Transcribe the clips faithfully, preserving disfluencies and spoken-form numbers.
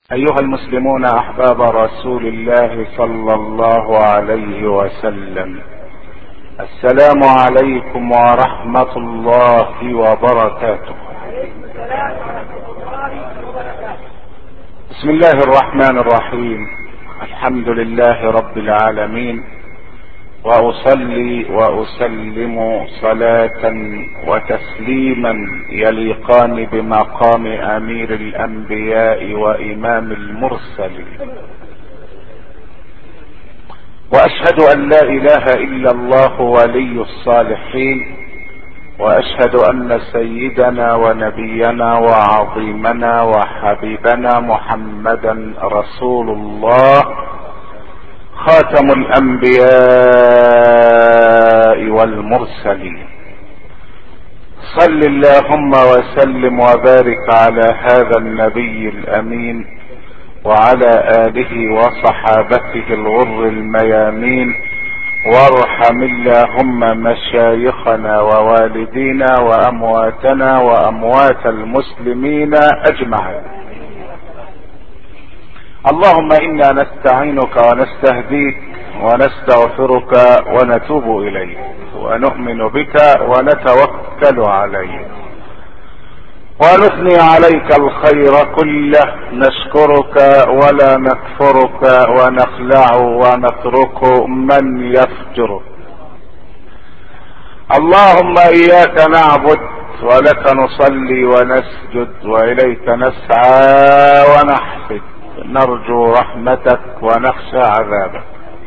ايها المسلمون احباب رسول الله صلى الله عليه وسلم، السلام عليكم ورحمة الله وبركاته. بسم الله الرحمن الرحيم. الحمد لله رب العالمين، واصلي واسلم صلاة وتسليما يليقان بمقام امير الانبياء وامام المرسلين، واشهد ان لا اله الا الله ولي الصالحين، واشهد ان سيدنا ونبينا وعظيمنا وحبيبنا محمدا رسول الله، خاتم الانبياء والمرسلين. صل اللهم وسلم وبارك على هذا النبي الامين وعلى اله وصحابته الغر الميامين، وارحم اللهم مشايخنا ووالدينا وامواتنا واموات المسلمين اجمعين. اللهم انا نستعينك ونستهديك ونستغفرك ونتوب اليك، ونؤمن بك ونتوكل عليك، ونثني عليك الخير كله، نشكرك ولا نكفرك، ونخلع ونترك من يفجرك. اللهم اياك نعبد ولك نصلي ونسجد واليك نسعى ونحفد، نرجو رحمتك ونخشى عذابك،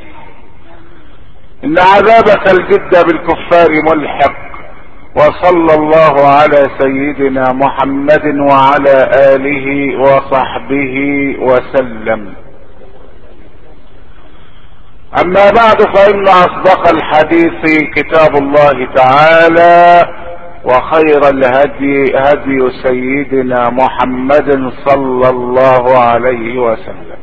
ان عذابك الجد بالكفار ملحق. وصلى الله على سيدنا محمد وعلى اله وصحبه وسلم. اما بعد، فان اصدق الحديث كتاب الله تعالى، وخير الهدي هدي سيدنا محمد صلى الله عليه وسلم،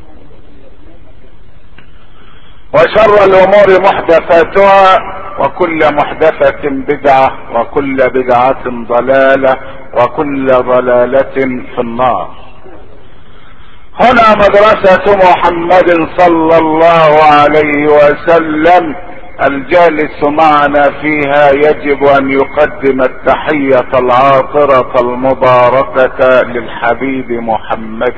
وشر الامور محدثاتها، وكل محدثة بدعة، وكل بدعة ضلالة، وكل ضلالة في النار. هنا مدرسة محمد صلى الله عليه وسلم، الجالس معنا فيها يجب ان يقدم التحية العاطرة المباركة للحبيب محمد،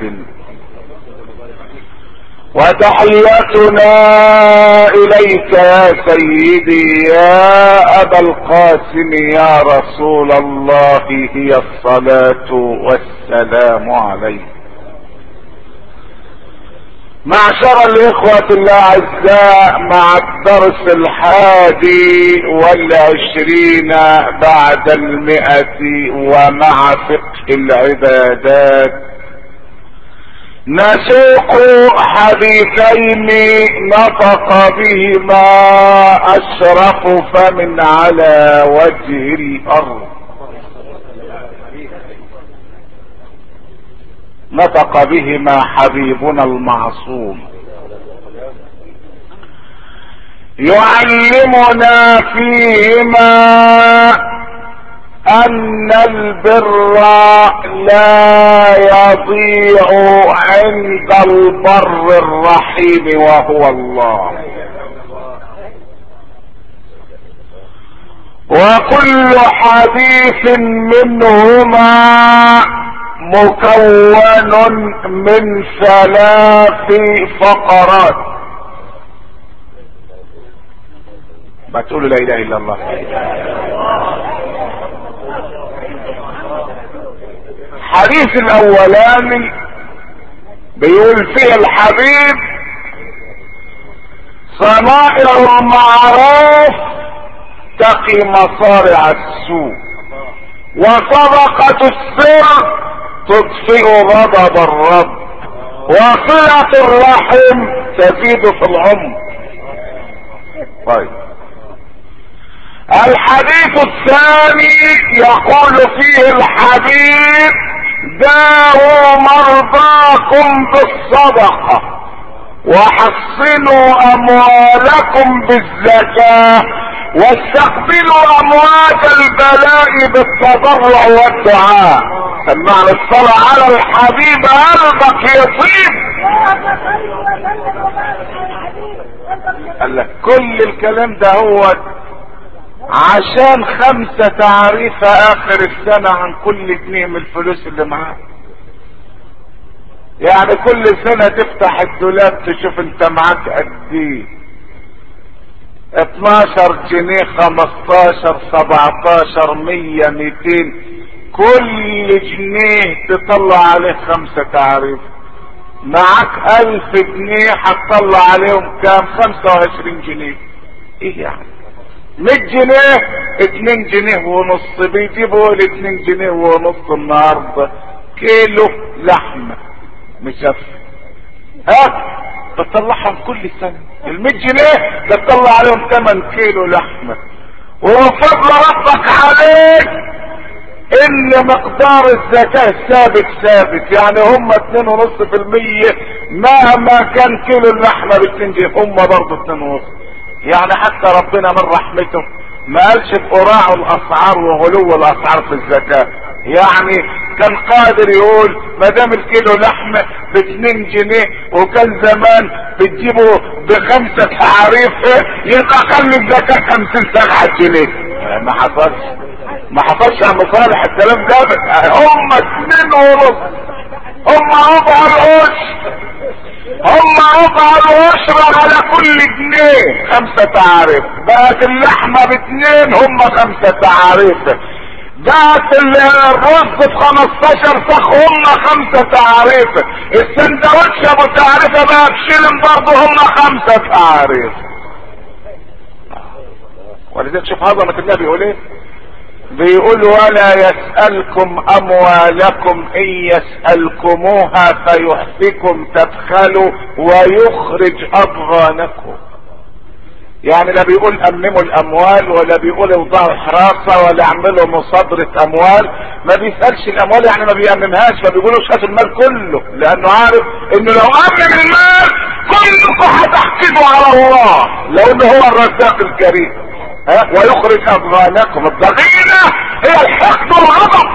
وتحياتنا اليك يا سيدي يا ابا القاسم يا رسول الله هي الصلاة والسلام عليك. معشر الاخوة الاعزاء، مع الدرس الحادي والعشرين بعد المئة، ومع فقه العبادات، نسوق حديثين نطق بهما اشرف فمن على وجه الارض. نطق بهما حبيبنا المعصوم، يعلمنا فيهما ان البر لا يضيع عند البر الرحيم وهو الله، وكل حديث منهما مكون من ثلاث فقرات. ما تقولوا لا اله الا الله. الحديث الاولاني بيقول فيه الحبيب: صنائع المعروف تقي مصارع السوء، وصدقة السر تطفئ غضب الرب، وصلة الرحم تزيد في العمر. طيب، الحديث الثاني يقول فيه الحبيب: داووا مرضاكم بالصدقة، وحصنوا اموالكم بالزكاة، واستقبلوا اموات البلاء بالتضرع والدعاء. سمعنا الصلاة على الحبيب قلبك يطيب. قال لك كل الكلام ده هو عشان خمسة تعريفة اخر السنة عن كل جنيه من الفلوس اللي معاه. يعني كل سنة تفتح الدولاب تشوف انت معاك قد ايه، اتناشر جنيه، خمستاشر، سبعتاشر، مية، ميتين، كل جنيه تطلع عليه خمسة تعريف. معاك الف جنيه هتطلع عليهم كام؟ خمسة وعشرين جنيه. ايه يعني؟ مية جنيه، اتنين جنيه ونص، بيجيبوا الاتنين جنيه ونص النهارده كيلو لحمة مشفى. ها بتطلعهم كل سنة المية جنيه بتطلع عليهم تمن كيلو لحمة. وفضل ربك عليك ان مقدار الزكاة ثابت ثابت، يعني هم اتنين ونص في المية مهما كان كيلو اللحمة باتنين جنيه هم برضه اتنين ونص. يعني حتى ربنا من رحمته ما قالش بقراع الاسعار وغلو الاسعار في الزكاة. يعني كان قادر يقول ما دام الكيلو لحمة باتنين جنيه وكان زمان بتجيبه بخمسة تعريف يبقى خلي الزكاة خمسين سبعة جنيه. ما حصلش ما حصلش يا مصالح الكلام ده. هم اتنين ونص، هم ربع العشر، هم ربع العشر على كل جنيه خمسة تعريف. بقت اللحمة باتنين هم خمسة تعريف. بقت الرز بخمستاشر فخ هم خمسة تعريف. السندوتش ابو تعريفه بقى بشيلن برضه هم خمسة تعريف. ولذلك شوف عظمة النبي بيقول ايه؟ بيقول ولا يسألكم اموالكم ان يسألكموها فيحفكم تبخلوا ويخرج اضغانكم. يعني لا بيقول امنموا الاموال ولا بيقول اوضعوا حراسة ولا اعملوا مصادرة اموال. ما بيسألش الاموال يعني ما بيأمنهاش، ما بيقولوش هات المال كله، لانه عارف انه لو امن المال كلكم هتحكموا على الله لانه هو الرزاق الكريم. ها ويخرج اضغانكم. الضغينة هي الحقد والغضب.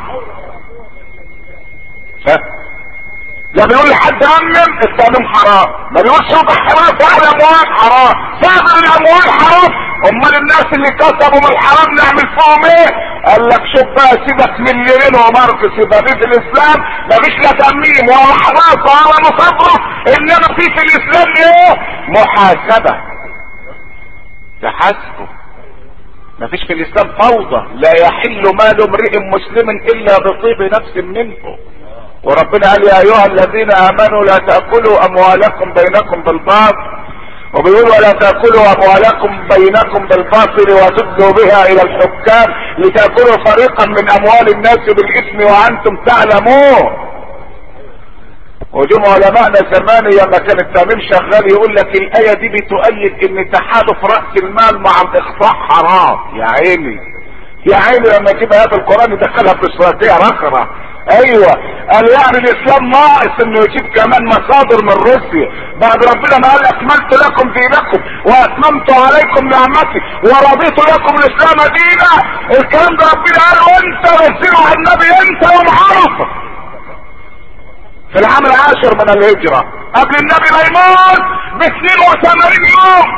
ها لا بيقول لحد امن التأمين حرام، ما بيقولش وضع حرام فعل الاموال حرام، فعل الاموال حرام. امال الناس اللي كسبوا من الحرام نعمل فيهم ايه؟ قال لك شوف بقى سيبك من ليرين وماركس، يبقى في الاسلام مفيش لا تأمين ولا حراسة ولا مصادرة، انما في في الاسلام ايه؟ محاسبة، تحاسبه. مفيش في الاسلام فوضى. لا يحل مال امرئ مسلم الا بطيب نفس منه. وربنا قال يا ايها الذين امنوا لا تأكلوا اموالكم بينكم بالباطل، وبيقول ولا تأكلوا اموالكم بينكم بالباطل وتدلوا بها الى الحكام لتأكلوا فريقا من اموال الناس بالاثم وانتم تعلمون. وجم علماءنا زمان لما كان التأمين شغال يقول لك الاية دي بتؤيد ان تحالف رأس المال مع الاخفاء حرام. يا عيني يا عيني لما يجيب ايات القرآن يدخلها في استراتيجية رخرة. ايوه قال يعني الاسلام ناقص انه يجيب كمان مصادر من روسيا بعد ربنا ما قال اكملت لكم دينكم واتممت عليكم نعمتي ورضيت لكم الاسلام دينا. الكلام ده ربنا قال وانت رسله على النبي انت يوم عرفه في العام العاشر من الهجرة قبل النبي ما يموت ب اثنين وثمانين يوم.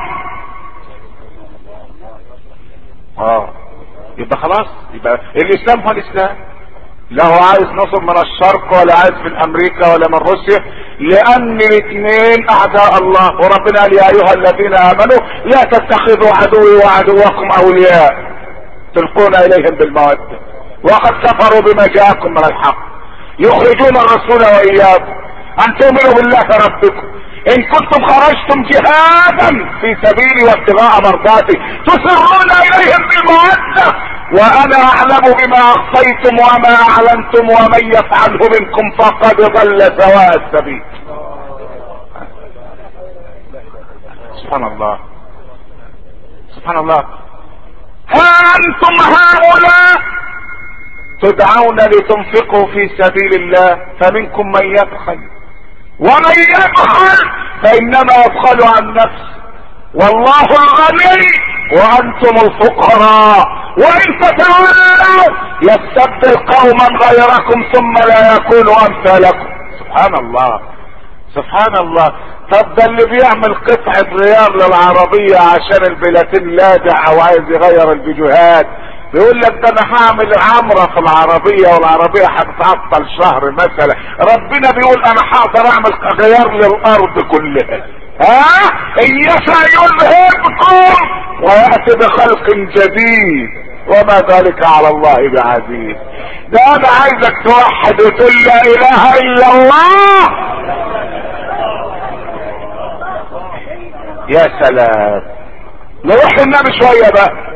اه يبقى خلاص يبقى الاسلام هو الاسلام. لا هو عايز نصر من الشرق ولا عايز من امريكا ولا من روسيا، لان الاثنين اعداء الله. وربنا قال يا ايها الذين امنوا لا تتخذوا عدوي وعدوكم اولياء تلقون اليهم بالمودة وقد كفروا بما جاءكم من الحق يخرجون الرسول واياكم ان تؤمنوا بالله ربكم ان كنتم خرجتم جهادا في سبيلي وابتغاء مرضاتي تسرون اليهم بالمودة وانا اعلم بما اخفيتم وما اعلنتم ومن يفعله منكم فقد ضل سواء السبيل. سبحان الله سبحان الله. ها انتم هؤلاء تدعون لتنفقوا في سبيل الله فمنكم من يبخل ومن يبخل فانما يبخل عن نفسه والله الغني وانتم الفقراء، وان تتولوا يستبدل قوما غيركم ثم لا يكونوا امثالكم. سبحان الله سبحان الله. طب ده اللي بيعمل قطعة غيار للعربية عشان البلاتين لاجع او عايز يغير الفيديوهات، بيقول لك ده انا هعمل عمرة في العربية والعربية هتتعطل شهر مثلا، ربنا بيقول انا هقدر اعمل غيار للارض كلها. ها ان يشاء يذهبكم ويأتي بخلق جديد وما ذلك على الله بعزيز. ده انا عايزك توحد وتقول لا اله الا الله. يا سلام. نروح للنبي شوية بقى.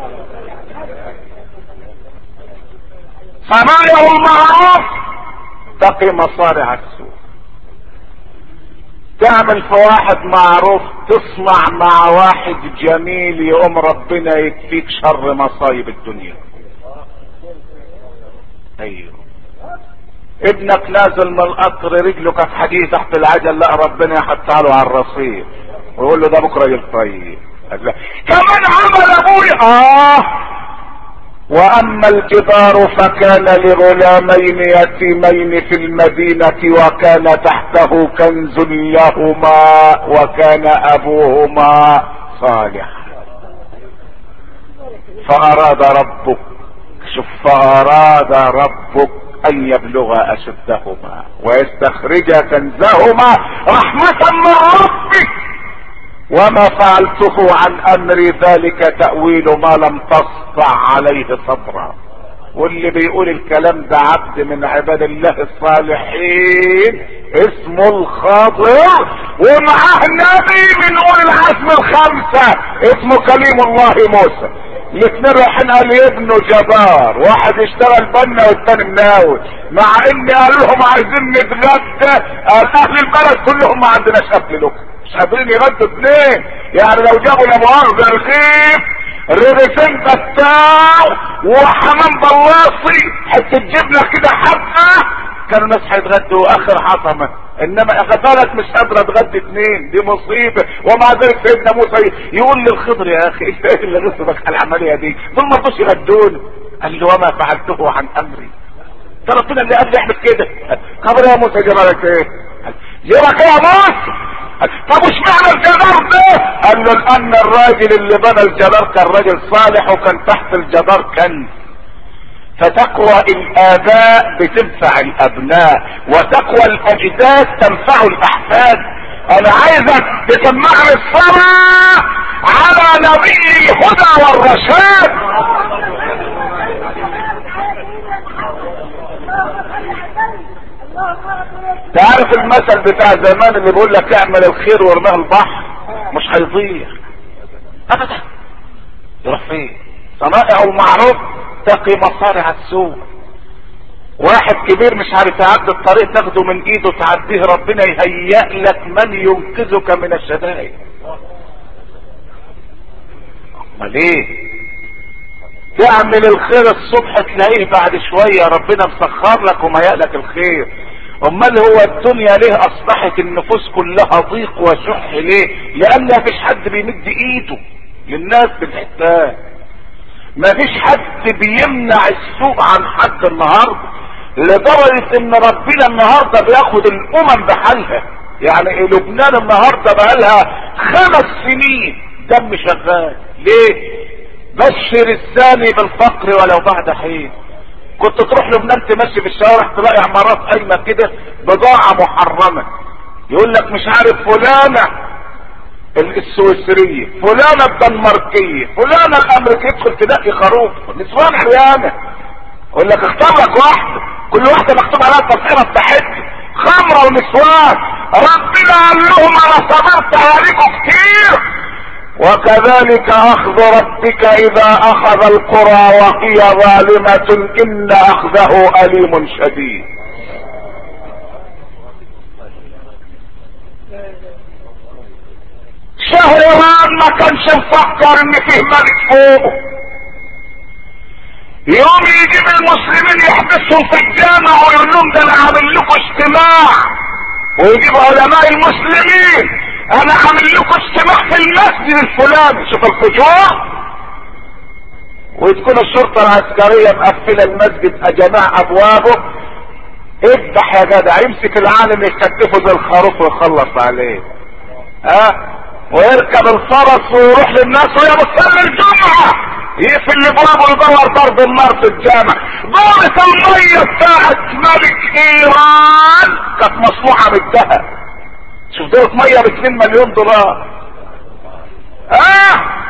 صنائع المعروف تقي مصارع السوء. تعمل في واحد معروف، تصنع مع واحد جميل، يقوم ربنا يكفيك شر مصايب الدنيا. ايوه. ابنك نازل من القطر رجله كانت حديد تحت العجل، لا ربنا يحطها له على الرصيف ويقول له ده بكره يلطيب. كمان عمل ابويا اه. واما الجدار فكان لغلامين يتيمين في المدينة وكان تحته كنز لهما وكان ابوهما صالحا فاراد ربك، شوف، فاراد ربك ان يبلغ اشدهما ويستخرج كنزهما رحمة من ربك وما فعلته عن امري ذلك تأويل ما لم تسطع عليه صبرا. واللي بيقول الكلام ده عبد من عباد الله الصالحين اسمه الخضر، ومعاه نبي من اولي العزم الخمسة اسمه كليم الله موسى. الاثنين رايحين قال ابنه جبار، واحد يشتغل بنا والتاني مناوي، مع ان قال لهم عايزين نتغدى، قال اهل البلد كلهم ما عندناش اكل لكم، مش قادرين يغدوا اثنين. يعني لو جابوا لا مؤاخذة رغيف رغيفين بتاع وحمام بلاصي حتى جبنه كده حبه كانوا الناس هيتغدوا اخر حطمه، انما غفلت مش قادره تغدي اثنين، دي مصيبه. ومع ذلك سيدنا موسى يقول للخضر يا اخي انت ايه اللي غصبك على العمليه دي؟ دول ما رضوش يغدوني. قال له وما فعلته عن امري، ده ربنا اللي قال لي اعمل كده. خبر يا موسى جبلك ايه؟ جبلك ايه يا موسى؟ طب وش معنى الجدار ده؟ قال له لان الراجل اللي بنى الجدار كان راجل صالح وكان تحت الجدار كنز. فتقوى الاباء بتنفع الابناء وتقوى الاجداد تنفع الاحفاد. انا عايزك تسمعني الصلاة على نبي الهدى والرشاد. تعرف المثل بتاع زمان اللي بيقول لك اعمل الخير وارميه البحر مش هيضيع ابدا، يروح فين؟ صنائع المعروف تقي مصارع السوء. واحد كبير مش عارف يعدي الطريق تاخده من ايده تعديه، ربنا يهيئ لك من ينقذك من الشدائد. امال ايه؟ تعمل الخير الصبح تلاقيه بعد شوية ربنا مسخر لك ومهيئ لك الخير. امال هو الدنيا ليه اصبحت النفوس كلها ضيق وشح ليه؟ لان مفيش حد بيمد ايده للناس بالحساب، مفيش حد بيمنع السوء عن حد النهارده، لدرجة ان ربنا النهارده بياخد الامم بحالها. يعني لبنان النهارده بقالها خمس سنين دم شغال. ليه؟ بشر الثاني بالفقر ولو بعد حين. كنت تروح لبنان تمشي في الشوارع تلاقي عمارات قايمه كده بضاعه محرمه، يقول لك مش عارف فلانه السويسريه، فلانه الدنماركيه، فلانه الامريكيه، تدخل تلاقي خروف نسوان عريانه، يقول لك اختار لك واحده كل واحده مكتوب عليها التصويره بتاعتها خمره ونسوان. ربنا قال لهم انا صبرت عليكم كتير، وكذلك اخذ ربك اذا اخذ القرى وهي ظالمة ان اخذه اليم شديد. شهريان ما كانش مفكر ان فيه ملك فوق، يوم يجيب المسلمين يحبسهم في الجامع ويقول لهم ده انا عامل لكم اجتماع، ويجيب علماء المسلمين انا عامل لكم اجتماع في المسجد الفلاني. شوف الفجور. وتكون الشرطة العسكرية مقفلة المسجد جميع ابوابه. اذبح يا جدع، يمسك العالم يكتفه زي الخروف ويخلص عليه. ها أه؟ ويركب الفرس ويروح للناس وهي بتصلي الجمعة يقفل الابواب ويدور ضرب النار في الجامع. دورة المية بتاعت ملك ايران كانت مصنوعة بالذهب. شوف دورة مية باتنين مليون دولار. اه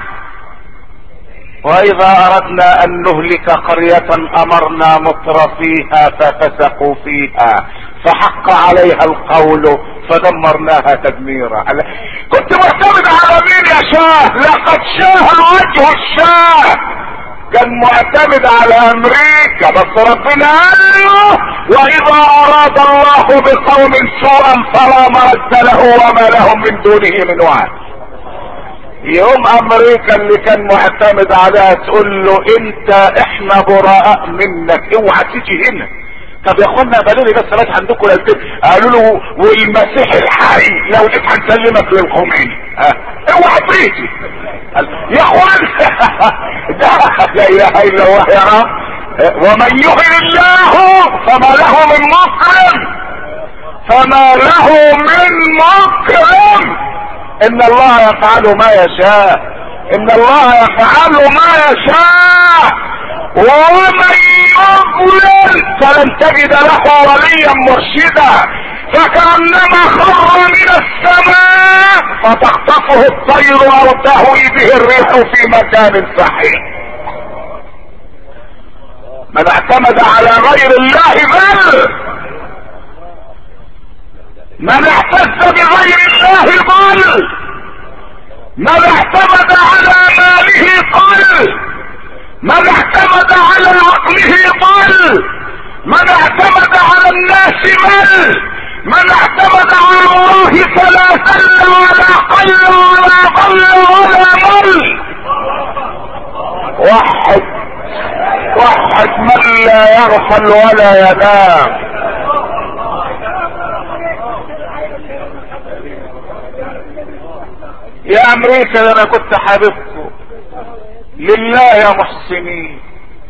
واذا اردنا ان نهلك قرية امرنا مترفيها ففسقوا فيها فحق عليها القول فدمرناها تدميرا. كنت معتمد على مين يا شاه؟ لقد شاه وجه الشاه. كان معتمد على امريكا، بس ربنا قال له واذا اراد الله بقوم سوءا فلا مرد له وما لهم من دونه من وعد. يوم امريكا اللي كان معتمد عليها تقول له انت احنا براء منك اوعى تيجي هنا. طب يا اخوانا قالوا لي بس بس عندكم ليلتين. قالوا له والمسيح الحي لو جيت هنسلمك للخميني. اه اوعى تيجي يا اخوان. لا اله الا الله يا رب. ومن يهن الله فما له من مكرم فما له من مكرم. ان الله يفعل ما يشاء. ان الله يفعل ما يشاء. ومن يضلل فلن تجد له وليا مرشدا. فكأنما خر من السماء فتخطفه الطير او تهوي به الريح في مكان سحيق. من اعتمد على غير الله ضل. من اعتز بغير الله ضل. من اعتمد على ماله ضل. من اعتمد على عقله ضل. من اعتمد على الناس مل. من اعتمد على الله فلا ذل ولا قل ولا ضل ولا مل. وحد وحد من لا يغفل ولا ينام. يا امريكا انا كنت حاببكم لله يا محسنين.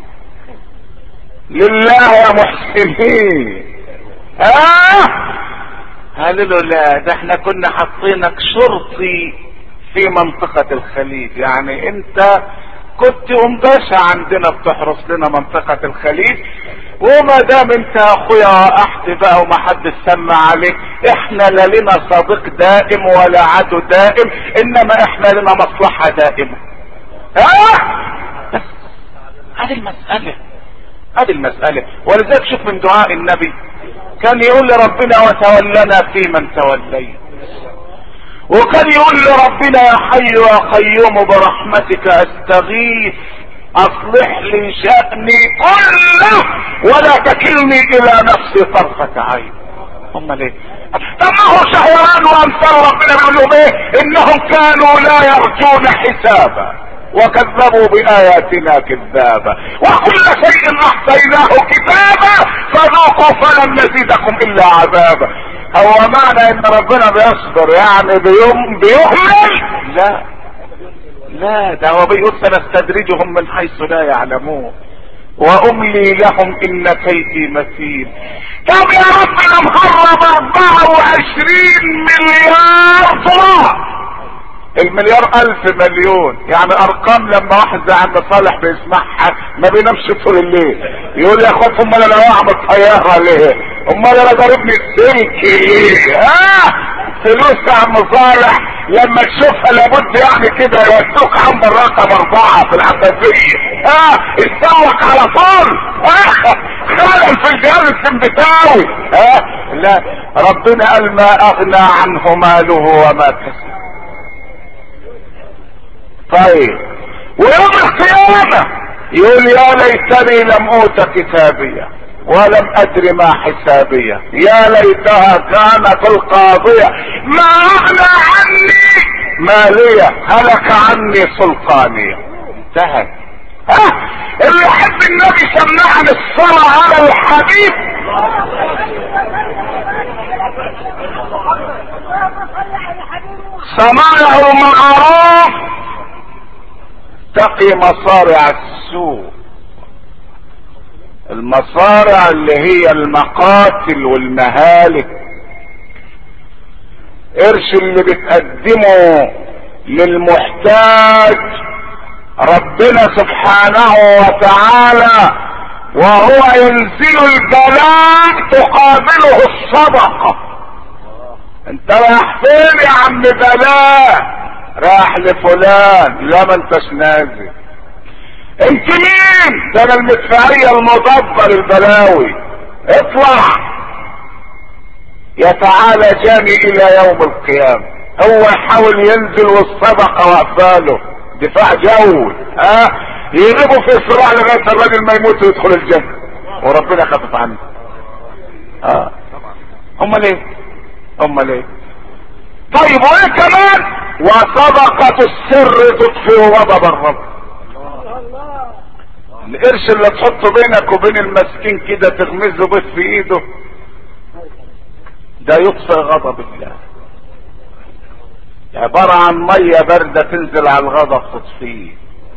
لله يا محسنين. اه قالوا له لا ده احنا كنا حاطينك شرطي في منطقة الخليج. يعني انت كنت ام باشا عندنا بتحرس لنا منطقة الخليج. وما دام انت اخويا وقحت بقى وما حد سمع عليك احنا لا لنا صديق دائم ولا عدو دائم انما احنا لنا مصلحة دائمة. ها بس هذه المسألة هذه المسألة. ولذلك شوف من دعاء النبي كان يقول لربنا وتولنا في من توليت. وكان يقول لربنا يا حي يا قيوم برحمتك استغيث اصلح لي شأني كله ولا تكلني الى نفسي طرفة عين. هم ليه؟ طب ما هو شهوان وامثال ربنا بيقول لهم ايه؟ انهم كانوا لا يرجون حسابا وكذبوا بآياتنا كذابا وكل شيء احصيناه كتابا فذوقوا فلن نزيدكم الا عذابا. هو معنى ان ربنا بيصبر يعني بيوم بيهمل؟ لا لا ده هو بيقول سنستدرجهم من حيث لا يعلمون واملي لهم ان كيدي متين. طب يا رب انا مهرب اربعة وعشرين مليار دولار. المليار الف مليون يعني ارقام لما واحد زي عم صالح بيسمعها ما بينامش طول الليل. يقول يا اخوات امال انا واقع بالطياره ليه؟ امال انا ضاربني السلك ليه؟ اه فلوس يا عم صالح لما تشوفها لابد يعني كده يودوك عند الرقم اربعة في العباسية. اه اتسوق على طول. اه خلل في الجهاز السمبتاوي. اه لا ربنا قال ما اغنى عنه ماله وما كسب. طيب ويوم القيامة يقول يا ليتني لم اوت كتابية ولم ادر ما حسابية يا ليتها كانت القاضية ما اغنى عني مالية هلك عني سلطانية. انتهت. ها اللي يحب النبي سمعني الصلاة على الحبيب. صنائع المعروف تقي مصارع السوء. المصارع اللي هي المقاتل والمهالك، قرش اللي بتقدمه للمحتاج ربنا سبحانه وتعالى وهو ينزل البلاء تقابله الصدقة. انت رايح فين يا عم بلاء؟ رايح لفلان. لا ما انتش نازل. انت مين؟ ده انا المدفعية المضادة للبلاوي. اطلع. يتعالى جاني الى يوم القيامة. هو يحاول ينزل والصدقة واقفاله دفاع جوي. ها أه؟ يغيبوا في صراع لغاية الراجل ما يموت ويدخل الجنة وربنا خفف عنه. اه امال ايه؟ امال ايه؟ طيب وايه كمان؟ وصدقة السر تطفئ غضب الرب. القرش اللي تحطه بينك وبين المسكين كده تغمزه بيت في ايده ده يطفئ غضب الله. عبارة عن مية باردة تنزل على الغضب تطفيه.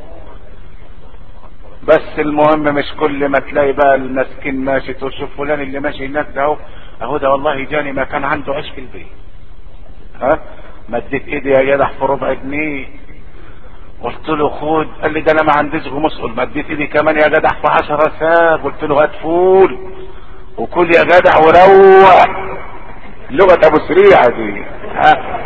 بس المهم مش كل ما تلاقي بقى المسكين ماشي تقول شوف فلان اللي ماشي هناك ده اهو اهو ده والله جاني ما كان عنده عيش في البيت. ها مديت ايدي يا جدع في ربع جنيه قلت له خد. قال لي ده انا ما عنديش غموس. قلت مديت ايدي كمان يا جدع في عشرة ساق قلت له هات فول وكل يا جدع وروق. لغة ابو سريعة دي. ها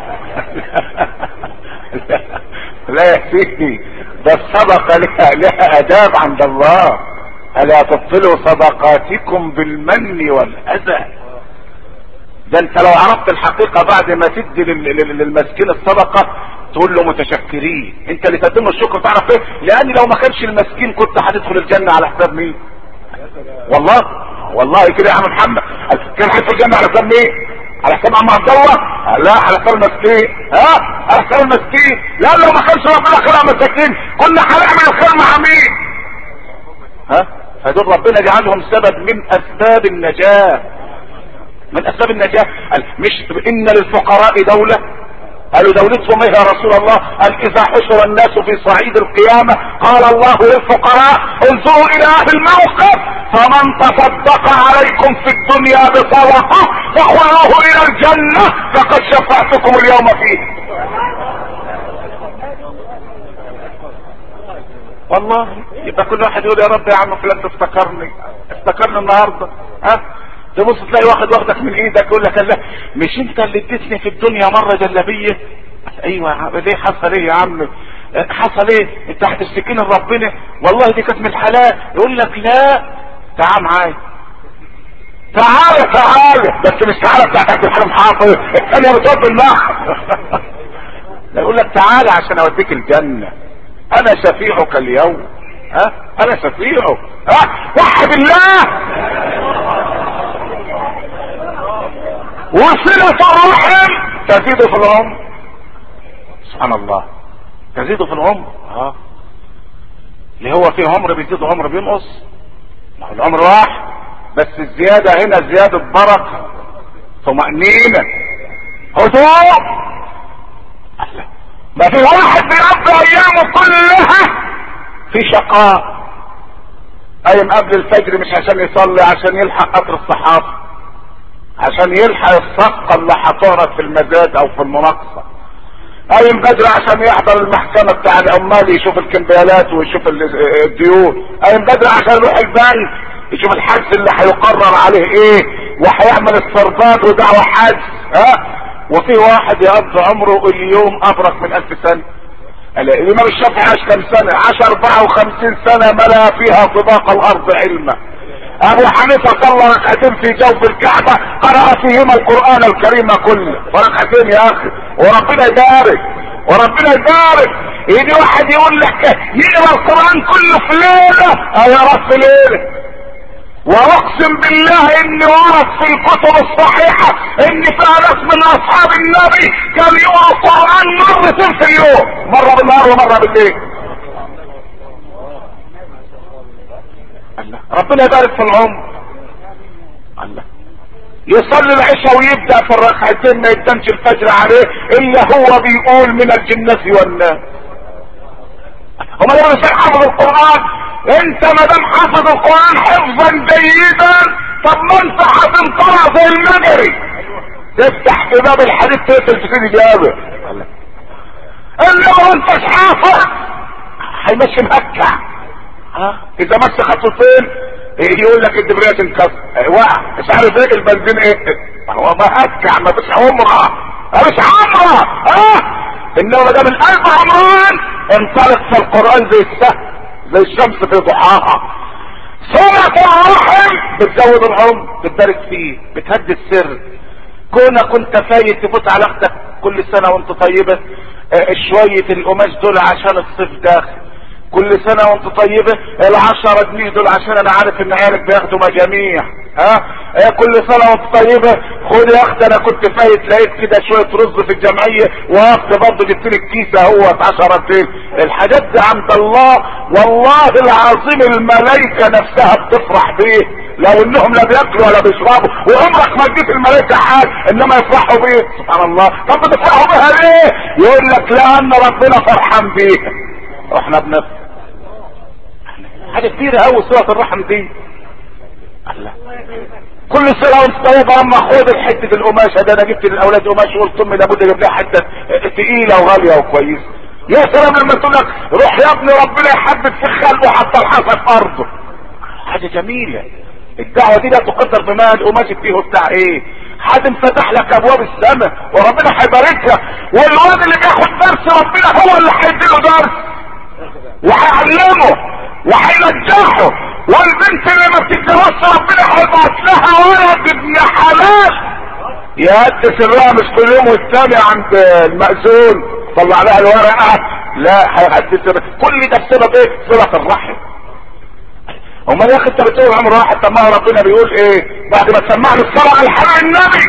لا يا سيدي ده الصدقة لها, لها اداب عند الله. الا تبطلوا صدقاتكم بالمن والاذى. ده انت لو عرفت الحقيقة بعد ما تدي للمسكين الصدقة تقول له متشكرين. انت اللي تقدم له الشكر. تعرف ايه؟ لان لو ما كانش المسكين كنت هتدخل الجنة على حساب مين؟ والله والله كده يا عم محمد كان هيدخل الجنة على حساب مين؟ على حساب عم عبد الله؟ لا على حساب المسكين. ها على حساب المسكين. لا لو ما كانش ربنا خلق مساكين كنا هنعمل الخير مع مين؟ ها فدول ربنا جعلهم سبب من اسباب النجاة. من اسباب النجاة. مش ان للفقراء دولة. قالوا دولتهم ايه يا رسول الله؟ قال اذا حشر الناس في صعيد القيامة قال الله للفقراء انظروا الى اهل الموقف فمن تصدق عليكم في الدنيا بصدقة فخذوه الى الجنة فقد شفعتكم اليوم فيه. والله يبقى كل واحد يقول يا رب يا عم فلان تفتكرني افتكرني النهارده. ها تبص تلاقي واحد واخدك من ايدك يقول لك لا مش انت اللي اديتني في الدنيا مره جلابيه؟ ايوه ليه حصل ايه يا عم؟ حصل ايه؟ انت هتشتكيني لربنا؟ والله دي كانت من الحلال. يقول لك لا تعال معايا. تعال تعال بس مش تعال بتاعت عبد الحليم حافظ الثانيه بتوب النحر. لا يقول لك تعال عشان اوديك الجنه انا شفيعك اليوم. ها انا شفيعك. ها وحد الله. وصلة الرحم تزيد في العمر. سبحان الله تزيد في العمر. اه اللي هو فيه عمر بيزيد عمر بينقص. العمر واحد بس الزيادة هنا زيادة بركة طمأنينة هدوء. ما في واحد بيقضي ايامه كلها في شقاء. قايم قبل الفجر مش عشان يصلي عشان يلحق قطر الصحافة عشان يلحق الصفقة اللي هتعرض في المزاد او في المناقصة. قايم بدري عشان يحضر المحكمة بتاع العمال يشوف الكمبيالات ويشوف الديون. قايم بدري عشان يروح البنك يشوف الحجز اللي هيقرر عليه ايه وهيعمل السربات ودعوة حجز. ها وفي واحد يقضي عمره اليوم ابرك من الف سنة. الامام الشافعي عاش كم سنة؟ عاش اربعة وخمسين سنة ملا فيها طباق الارض علما. ابو حنيفة صلى ركعتين في جوف الكعبة قرأ فيهما القرآن الكريم كله فركعتين يا اخي وربنا يبارك وربنا يبارك. يجي واحد يقول لك يقرأ القرآن كله في ليلة او يا رب في ليلة. واقسم بالله ان ورد في الكتب الصحيحة ان فيها ناس من اصحاب النبي كان يقرأ القرآن مرتين في اليوم مرة بالنهار ومرة بالليل. الله ربنا يبارك في العمر. الله يصلي العشاء ويبدأ في الركعتين ما يدنش الفجر عليه الا هو بيقول من الجنة والناس. هما لما مش حافظ القرآن؟ انت ما دام حافظ القرآن حفظا جيدا، طب ما انت هتنطلع زي المجري، تفتح في باب الحديد تقتل في سيدي جابر. انما انت حافظ هيمشي مهكع. ها اذا مشي خطوتين يقول لك الدبريات انكسر، وقع مش عارف ايه البنزين ايه، هو مهكع ما فيش عمره، مش عمره. اه انما ما دام القلب عمران انطلق في القران زي السهم، زي الشمس في ضحاها. سورة الرحم بتزود العمر، بتبارك فيه، بتهدي السر. كونك كنت فايت تفوت على اختك كل سنه وانت طيبه اه شويه القماش دول عشان الصيف داخل، كل سنة وانت طيبة العشرة جنيه دول عشان انا عارف ان عيالك بياخدوا مجاميع. ها اه كل سنة وانت طيبة خد يا اخت انا كنت فايت لقيت كده شوية رز في الجمعية وقفت برضه جبت لك كيسة اهوت عشرتين. الحاجات دي عند الله والله العظيم الملايكة نفسها بتفرح بيه، لو انهم لا بياكلوا ولا بيشربوا، وعمرك ما تجيب الملائكة حال انما يفرحوا بيه. سبحان الله. طب بتفرحوا بيها ليه؟ يقول لك لان ربنا فرحان بيها واحنا بنفرح. حاجة كبيرة اوي صلة الرحم دي. الله كل سنة وانت طيب اما خد الحتة القماشة ده، انا جبت للاولاد قماش وقلت امي لابد اجيب لها حتة تقيلة وغالية وكويسة. يا سلام لما تقول لك روح يا ابني ربنا يحدد في خلقه حتى الحصى في ارضه. حاجة جميلة. الدعوة دي لا تقدر بما القماش فيه بتاع ايه. حد انفتح لك ابواب السماء وربنا هيبارك لك، والواد اللي بياخد درس ربنا هو اللي هيديله درس وهيعلمه وهينجحه، والبنت اللي ما بتتجوزش ربنا هيبعت لها ولد ابن حلال يقدس سرها مش كل يوم والتاني عند المأذون طلع لها الورقة، لا هيقدس سرها. كل ده بسبب ايه؟ صلة الرحم. امال يا اخي انت بتقول عمر واحد؟ طب ما ربنا بيقول ايه بعد ما تسمعني الصلاة على الحبيب النبي؟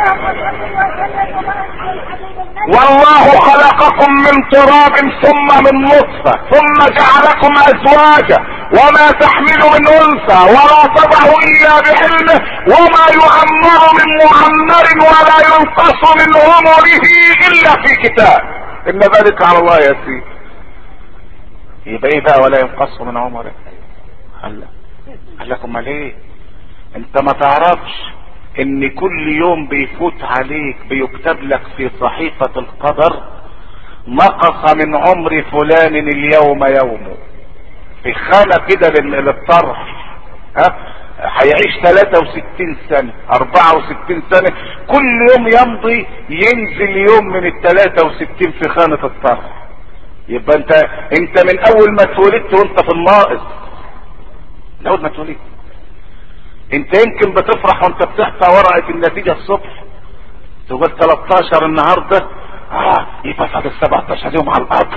والله خلقكم من تراب ثم من نطفة ثم جعلكم ازواجا وما تحمل من انثى ولا تضع الا بعلمه وما يعمر من معمر ولا ينقص من عمره الا في كتاب ان ذلك على الله يسير. يبقى ايه بقى ولا ينقص من عمره؟ قال قال لكم ليه؟ انت ما تعرفش ان كل يوم بيفوت عليك بيكتب لك في صحيفة القدر نقص من عمر فلان اليوم يومه، في خانة كده للطرح. ها هيعيش ثلاثة وستين سنة اربعة وستين سنة، كل يوم يمضي ينزل يوم من ال ثلاثة وستين في خانة الطرح. يبقى انت انت من اول ما اتولدت وانت في الناقص، من اول ما اتولدت انت يمكن بتفرح وانت بتحطى ورقة النتيجة الصبح تقول تلتاشر النهاردة اه يبقى فاضل سبعتاشر يوم على الارض.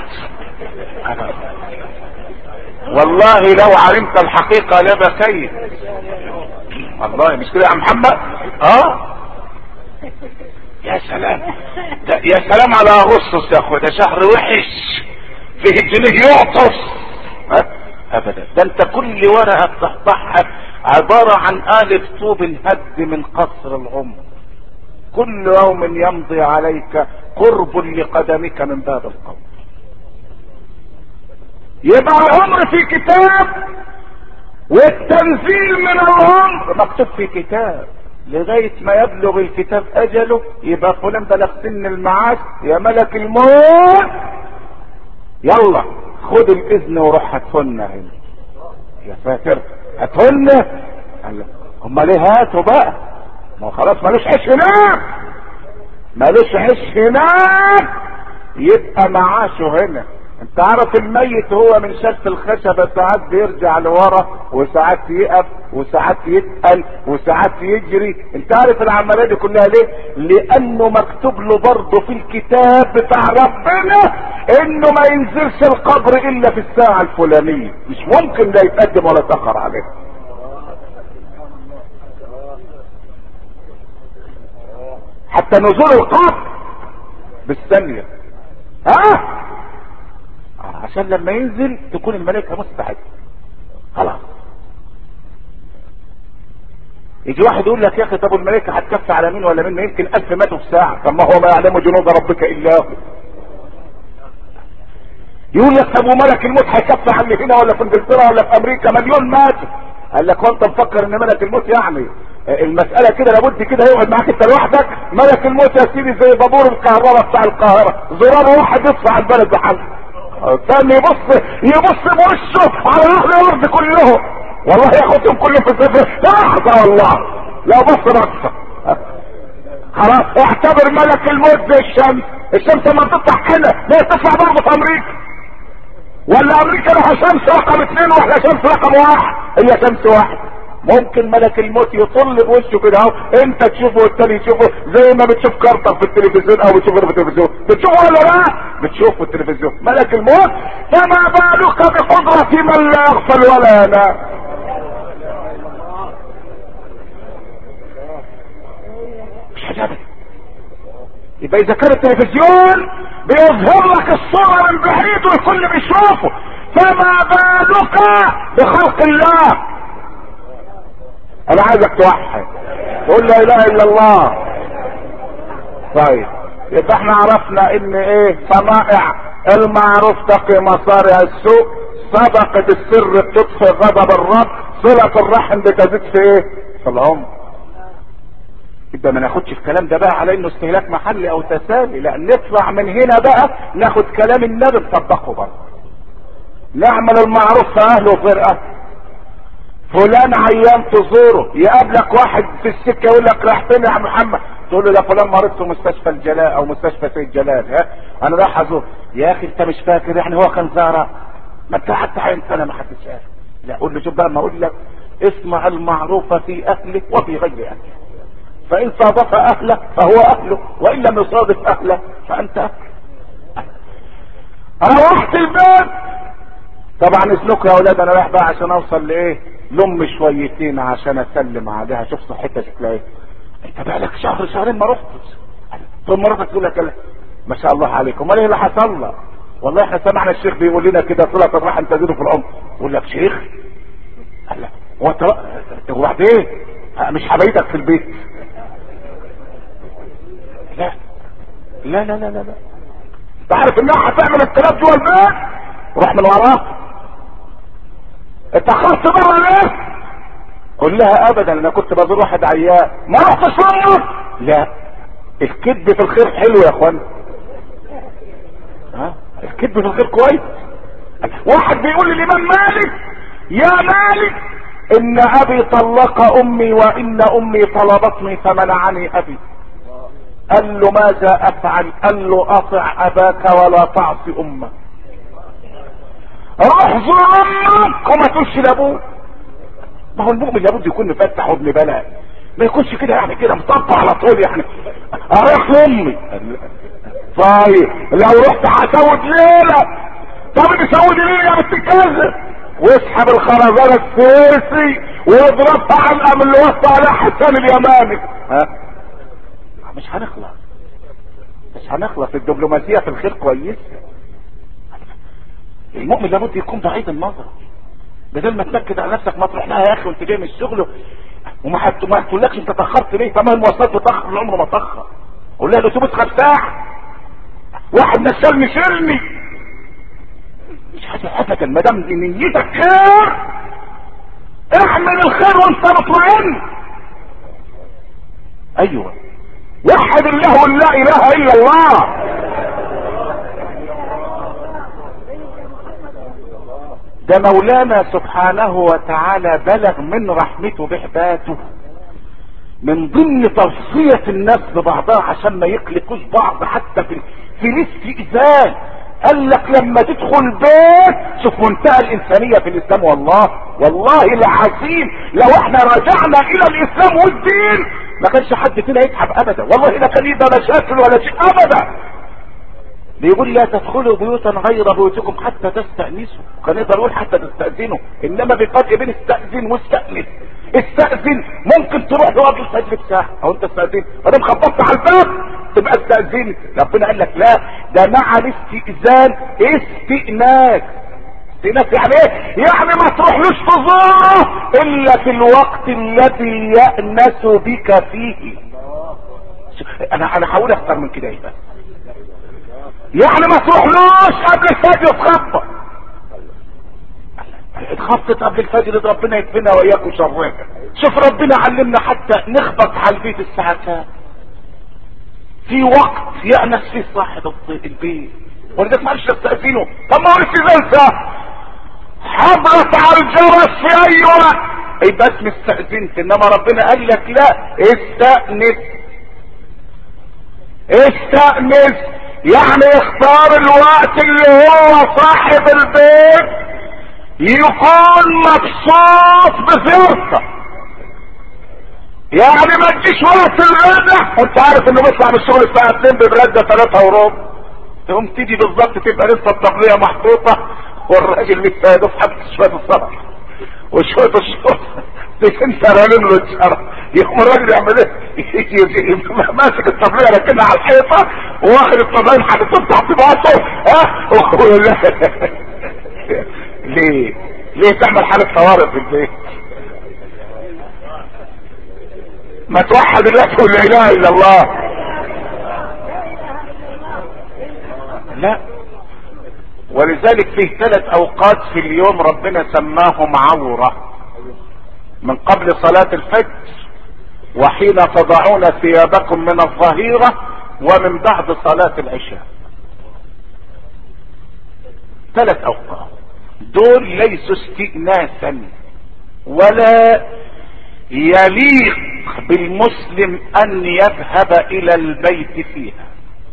والله لو علمت الحقيقة لبكيت. والله مش كده يا عم محمد؟ اه يا سلام ده يا سلام على اغسطس يا اخويا، ده شهر وحش فيه الجنيه يعطس. ابدا ده انت كل ورقة بتطبعها عبارة عن آلف طوب هد من قصر العمر، كل يوم يمضي عليك قرب لقدمك من باب القبر. يبقى العمر في كتاب والتنزيل من العمر مكتوب في كتاب لغاية ما يبلغ الكتاب اجله. يبقى فلان بلغ سن المعاش يا ملك الموت يلا خد الاذن وروح هاتهن هنا يا فاكر هاتهن. هم ليه هاتوا بقى؟ ما خلاص مالوش عيش هناك، مالوش عيش هناك يبقى معاشه هنا. انت عارف الميت هو من شكل الخشبة ساعات بيرجع لورا وساعات يقف وساعات يتقل وساعات يجري. انت عارف العملية دي كلها ليه؟ لانه مكتوب له برضه في الكتاب بتاع ربنا انه ما ينزلش القبر الا في الساعة الفلانية، مش ممكن لا يتقدم ولا يتأخر عليه. حتى نزول القبر بالثانية ها عشان لما ينزل تكون الملائكة مستعدة خلاص. يجي واحد يقول لك يا اخي طب الملائكه هتكفي على مين ولا مين؟ يمكن الف ماتوا في ساعه. طب ما هو ما يعلم جنود ربك الا هو. يقول لك طب وملك الموت هيكفي على اللي هنا ولا في انجلترا ولا في امريكا؟ مليون ماتوا. قال لك وانت مفكر ان ملك الموت يعني المساله كده لابد كده يقعد معاك انت لوحدك؟ ملك الموت يا سيدي زي بابور الكهرباء بتاع القاهره، زرار واحد يطفع البلد بحاله، الثاني يبص يبص بوشه على اهل الارض كلهم، والله ياخدهم كلهم في السفر لحظه والله لو بص بصه. خلاص اعتبر ملك الموت زي الشمس، الشمس لما تطلع هنا لا تطلع برضه في امريكا، ولا امريكا لها شمس رقم اثنين واحنا شمس رقم واحد، هي شمس واحد. ممكن ملك الموت يطل بوشه كده اهو، انت تشوفه والتاني يشوفه زي ما بتشوف كارتر في التلفزيون او بتشوفه في التلفزيون، بتشوفه ولا لا؟ بتشوفه في التلفزيون ملك الموت، فما بالك بقدرة من لا يغفل ولا ينام. مش عجبك؟ يبقى اذا كان التلفزيون بيظهر لك الصورة من بعيد والكل بيشوفه، فما بالك بخلق الله. انا عايزك توحد قول لا اله الا الله. طيب يبقى احنا عرفنا ان ايه؟ صنائع المعروف تقي مصارع السوء، صدقة السر بتطفئ غضب الرب، صلة الرحم بتزيد في ايه؟ في العمر. يبقى ما ناخدش الكلام ده بقى على انه استهلاك محلي او تسالي، لا نطلع من هنا بقى ناخد كلام النبي نطبقه بقى. نعمل المعروف في اهله وغير اهله. فلان عيان تزوره، يقابلك واحد في السكه يقول لك رايح فين يا محمد؟ تقول له لا فلان مريض في مستشفى الجلال او مستشفى سيد جلال، ها انا رايح ازور. يا اخي انت مش فاكر يعني هو كان زهره؟ ما انت حتى عين سنه ما حدش عارف. لا قول له شوف بقى ما اقول لك اصنع المعروف في اهله وفي غير اهله، فان صادف اهله فهو اهله، وان لم يصادف اهله فانت اهله. روحت البيت طبعا اسلكوا يا اولاد، انا رايح بقى عشان اوصل لايه؟ لم شويتين عشان اسلم عليها اشوف صحتها شكلها ايه. انت بقالك شهر شهرين ما رحتش، ثم مراتك تقول لك ما شاء الله عليكم، امال ايه اللي حصل لك؟ والله احنا سمعنا الشيخ بيقول لنا كده صلة الرحم تزيد في العمر. يقول لك شيخ؟ قال لك هو انت وبعدين مش حبايبك في البيت؟ لا لا لا لا لا لا انت عارف انها هتعمل الكلام جوه البيت؟ روح من وراه. انت خرجت بره ليه؟ قول لها ابدا انا كنت بزور واحد عيان ما رحتش منه. لا الكذب في الخير حلو يا اخوان، ها الكذب في الخير كويس. واحد بيقول للامام مالك يا مالك ان ابي طلق امي وان امي طلبتني فمنعني ابي. قال له ماذا افعل؟ قال له اطع اباك ولا تعصي امك. روح زور امك وما تقولش لابوك. ما هو المؤمن لابد يكون مفتح وابن بلاء، ما يكونش كده يعني كده مطبع على طول يعني اروح امي. طيب لو رحت هسود ليله، طب تسود ليله بتتكذب واسحب الخرزانه السيسي واضربها علقه من اللي وصى عليها حسان اليماني. ها مش هنخلص مش هنخلص. الدبلوماسيه في الخير كويس. المؤمن لابد يكون بعيد النظر، بدل ما تنكد على نفسك ما تروح لها يا اخي وانت جاي من الشغل وما ما تقولكش انت تاخرت ليه؟ طب ما المواصلات بتاخر العمر ما تاخر. قول لها الاتوبيس خد ساعه، واحد نشلني شيلني. مش حاجه ابدا ما دام نيتك خير اعمل الخير وانت مطمئن. ايوه وحد الله ولا اله الا الله. ده مولانا سبحانه وتعالى بلغ من رحمته بعباده من ضمن توصية الناس ببعضها عشان ما يقلقوش بعض حتى في في الاستئذان. قال لك لما تدخل بيت شوف منتهى الانسانية في الاسلام. والله والله العظيم لو احنا رجعنا الى الاسلام والدين ما كانش حد فينا يتعب ابدا، والله لا كان يبقى مشاكل ولا شيء ابدا. بيقول لا تدخلوا بيوتا غير بيوتكم حتى تستأنسوا، كان يقدر يقول حتى تستأذنوا، انما بفرق بين استأذن واستأنس. استأذن ممكن تروح تقعد تستأذن ساعة او انت استأذن ادام خبطت على الباب تبقى استأذن. ربنا قال لك لا، ده مع الاستئذان استئناس. في ناس يعني ايه؟ يعني ما تروحلوش تزوره الا في الوقت الذي يأنس بك فيه. انا انا هقول اكتر من كده ايه بقى؟ يعني ما تروحلوش قبل الفجر تخبط. اتخبطت قبل الفجر ربنا يكفينا واياكم شرها. شوف ربنا علمنا حتى نخبط على البيت الساعة كام، في وقت يأنس فيه صاحب البيت، ولذلك ما عرفش يستأذنه. طب ما هو الاستئذان حضرت على الجرس في اي وقت يبقى اسم استأذنت، انما ربنا قال لك لا، استأنس استأنس يعني اختار الوقت اللي هو صاحب البيت يكون مبسوط بزيارتك. يعني ما تجيش وقت الغدا وانت عارف انه بيطلع من الشغل الساعه اتنين بيتغدى ثلاثة وربع، تقوم تيجي بالظبط تبقى لسه الطبليه محطوطه والراجل لسه يا دوب حاطط شويه الصبح وشويه الشرب انت رامين له الشرب، يقوم الراجل يعمل ايه؟ يجي ماسك الطبليه راكنها على الحيطه واخد الطبليه حاططها تحت باطه. ها ليه؟ ليه تعمل حاله طوارئ في البيت؟ ما توحد الله تقول لا اله الا الله. لا، ولذلك فيه ثلاث اوقات في اليوم ربنا سماهم عورة: من قبل صلاة الفجر، وحين تضعون ثيابكم من الظهيرة، ومن بعد صلاة العشاء. ثلاث اوقات دول ليسوا استئناسا ولا يليق بالمسلم ان يذهب الى البيت فيها.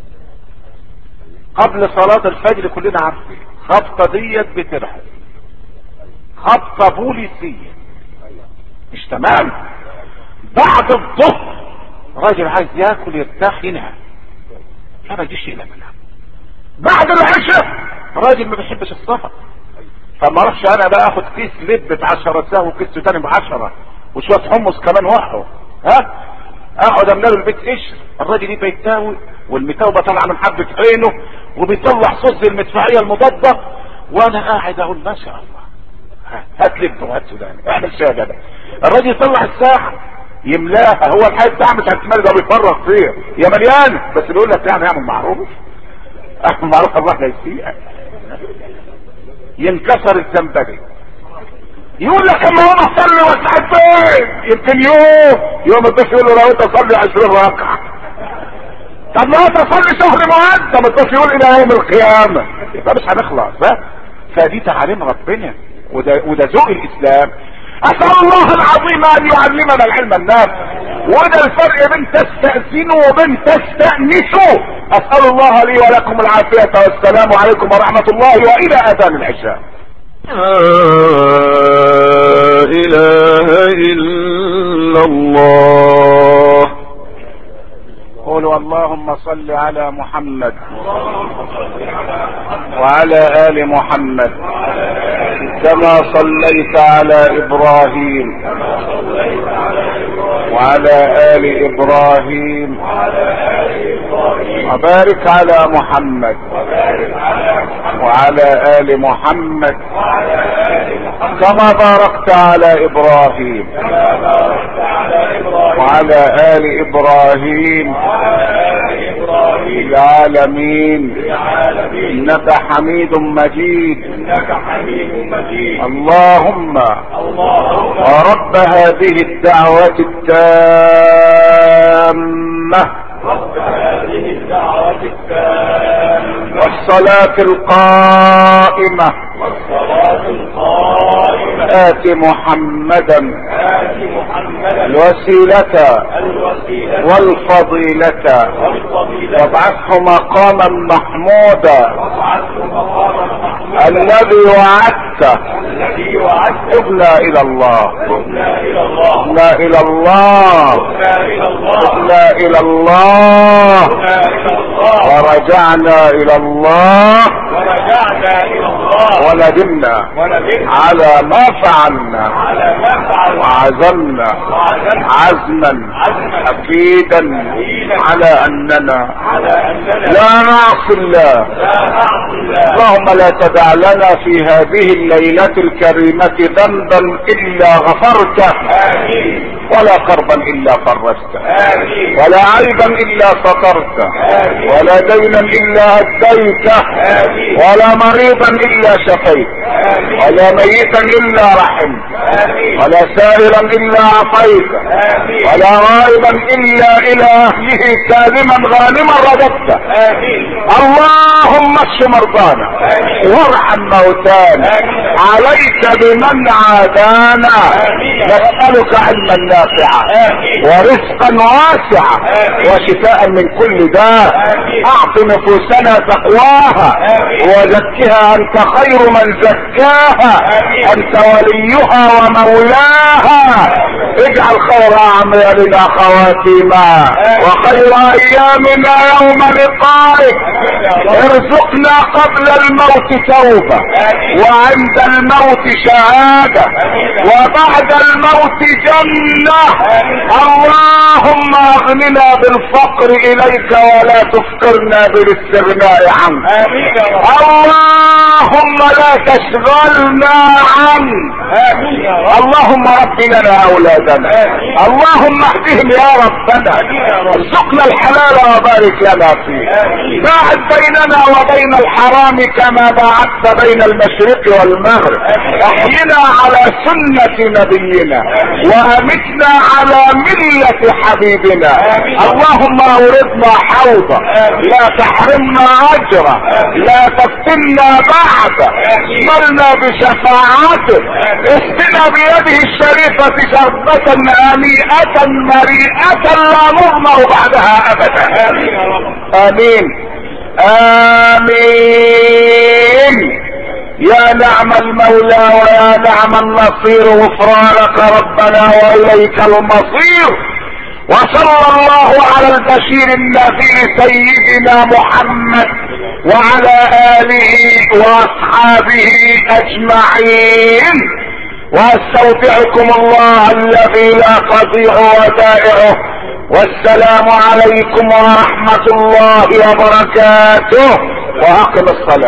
قبل صلاة الفجر كلنا عارفين خبطة ديت بترهب، خبطة بوليسية مش تمام. بعد الظهر راجل عايز ياكل يرتاح ينام، لا ما يجيش ينام. بعد العشاء راجل ما بيحبش السفر، فما اروحش انا بقى اخد كيس لب بعشرة ساعة وكيس تاني بعشرة وشوية حمص كمان وحه، ها اقعد املى له البيت قشر. الراجل يبقى يتاوي والمتاوبه طالعه من حبه عينه وبيطلع صوص المدفعيه المضاده، وانا قاعد اقول ما شاء الله هات لب وهات سوداني اعمل شاي ده. الراجل يطلع الساعه يملاها، هو الحي بتاعه مش هتملى ده بيفرغ فيها يا مليان، بس بيقول لك يعني اعمل معروف، اعمل معروف الله لا يسيئك. ينكسر الزنبري يقول لك اما هو اصلي ركعتين يمكن يوم يوم الضيف يقول له لو انت تصلي عشرين ركعه، طب ما انت تصلي شهر معدم الضيف يقول الى يوم القيامه، يبقى مش هنخلص بقى. فدي تعاليم ربنا وده وده ذوق الاسلام. اسال الله العظيم ان يعلمنا العلم النافع، وده الفرق بين تستأذنوا وبين تستأنسوا. اسال الله لي ولكم العافيه، والسلام عليكم ورحمه الله، والى اذان العشاء. لا اله الا الله. قولوا اللهم صل على محمد وعلى آل محمد كما صليت على إبراهيم وعلى آل إبراهيم وبارك على محمد وعلى آل محمد كما باركت على إبراهيم وعلى آل إبراهيم في العالمين إنك حميد مجيد. اللهم ورب هذه الدعوة التامة والصلاة القائمة آت محمدا الوسيلة والفضيلة وابعثه مقاما محمودا الذي وعدته. تبنا إلى الله تبنا إلى الله تبنا إلى الله ورجعنا إلى الله ورجعنا الى الله وندمنا وندمنا على ما فعلنا على ما فعلنا وعزمنا وعزمنا عزما عزما اكيدا أكيداً على اننا على اننا لا نعصي الله. لا نعصي الله. اللهم لا تدع لنا في هذه الليلة الكريمة ذنبا الا غفرته، آمين ولا كربا الا فرجته، آمين ولا عيبا الا سترته، آمين ولا دينا الا اديته، آمين ولا مريضا الا شفيته، آمين ولا ميتا الا رحمته، آمين ولا سائلا الا اعطيته، آمين ولا غائبا الا الى اهله سالما غانما رددته. آمين اللهم اشف مرضانا وارحم موتانا، عليك بمن عادانا، نسألك علما نافعا ورزقا واسعا وشفاء من كل داء. اعط نفوسنا تقواها وزكها انت خير من زكاها، انت وليها ومولاها. اجعل خير اعمالنا خواتيما وخير ايامنا يوم لقائك. ارزقنا قبل الموت توبة وعند الموت شهادة وبعد الموت جنة. اللهم اغننا بالفقر اليك ولا تفقرنا بالاستغناء عنك. اللهم لا تشغلنا عنك. اللهم رب لنا اولادنا، اللهم اهدهم يا ربنا، ارزقنا الحلال وبارك لنا فيه. باعد بيننا وبين الحرام كما باعدت بين المشرق والمغرب. احينا على سنة نبينا وامتنا على ملة حبيبنا. اللهم اوردنا حوضه، لا تحرمنا اجره، لا تفتنا بعده، اشملنا بشفاعته، اسقنا بيده الشريفة شربة هنيئة مريئة لا نظمأ بعدها ابدا. امين امين. يا نعم المولى ويا نعم النصير، غفرانك ربنا واليك المصير. وصلى الله على البشير النذير سيدنا محمد وعلى اله واصحابه اجمعين. واستودعكم الله الذي لا تضيع ودائعه. والسلام عليكم ورحمة الله وبركاته. واقم الصلاة.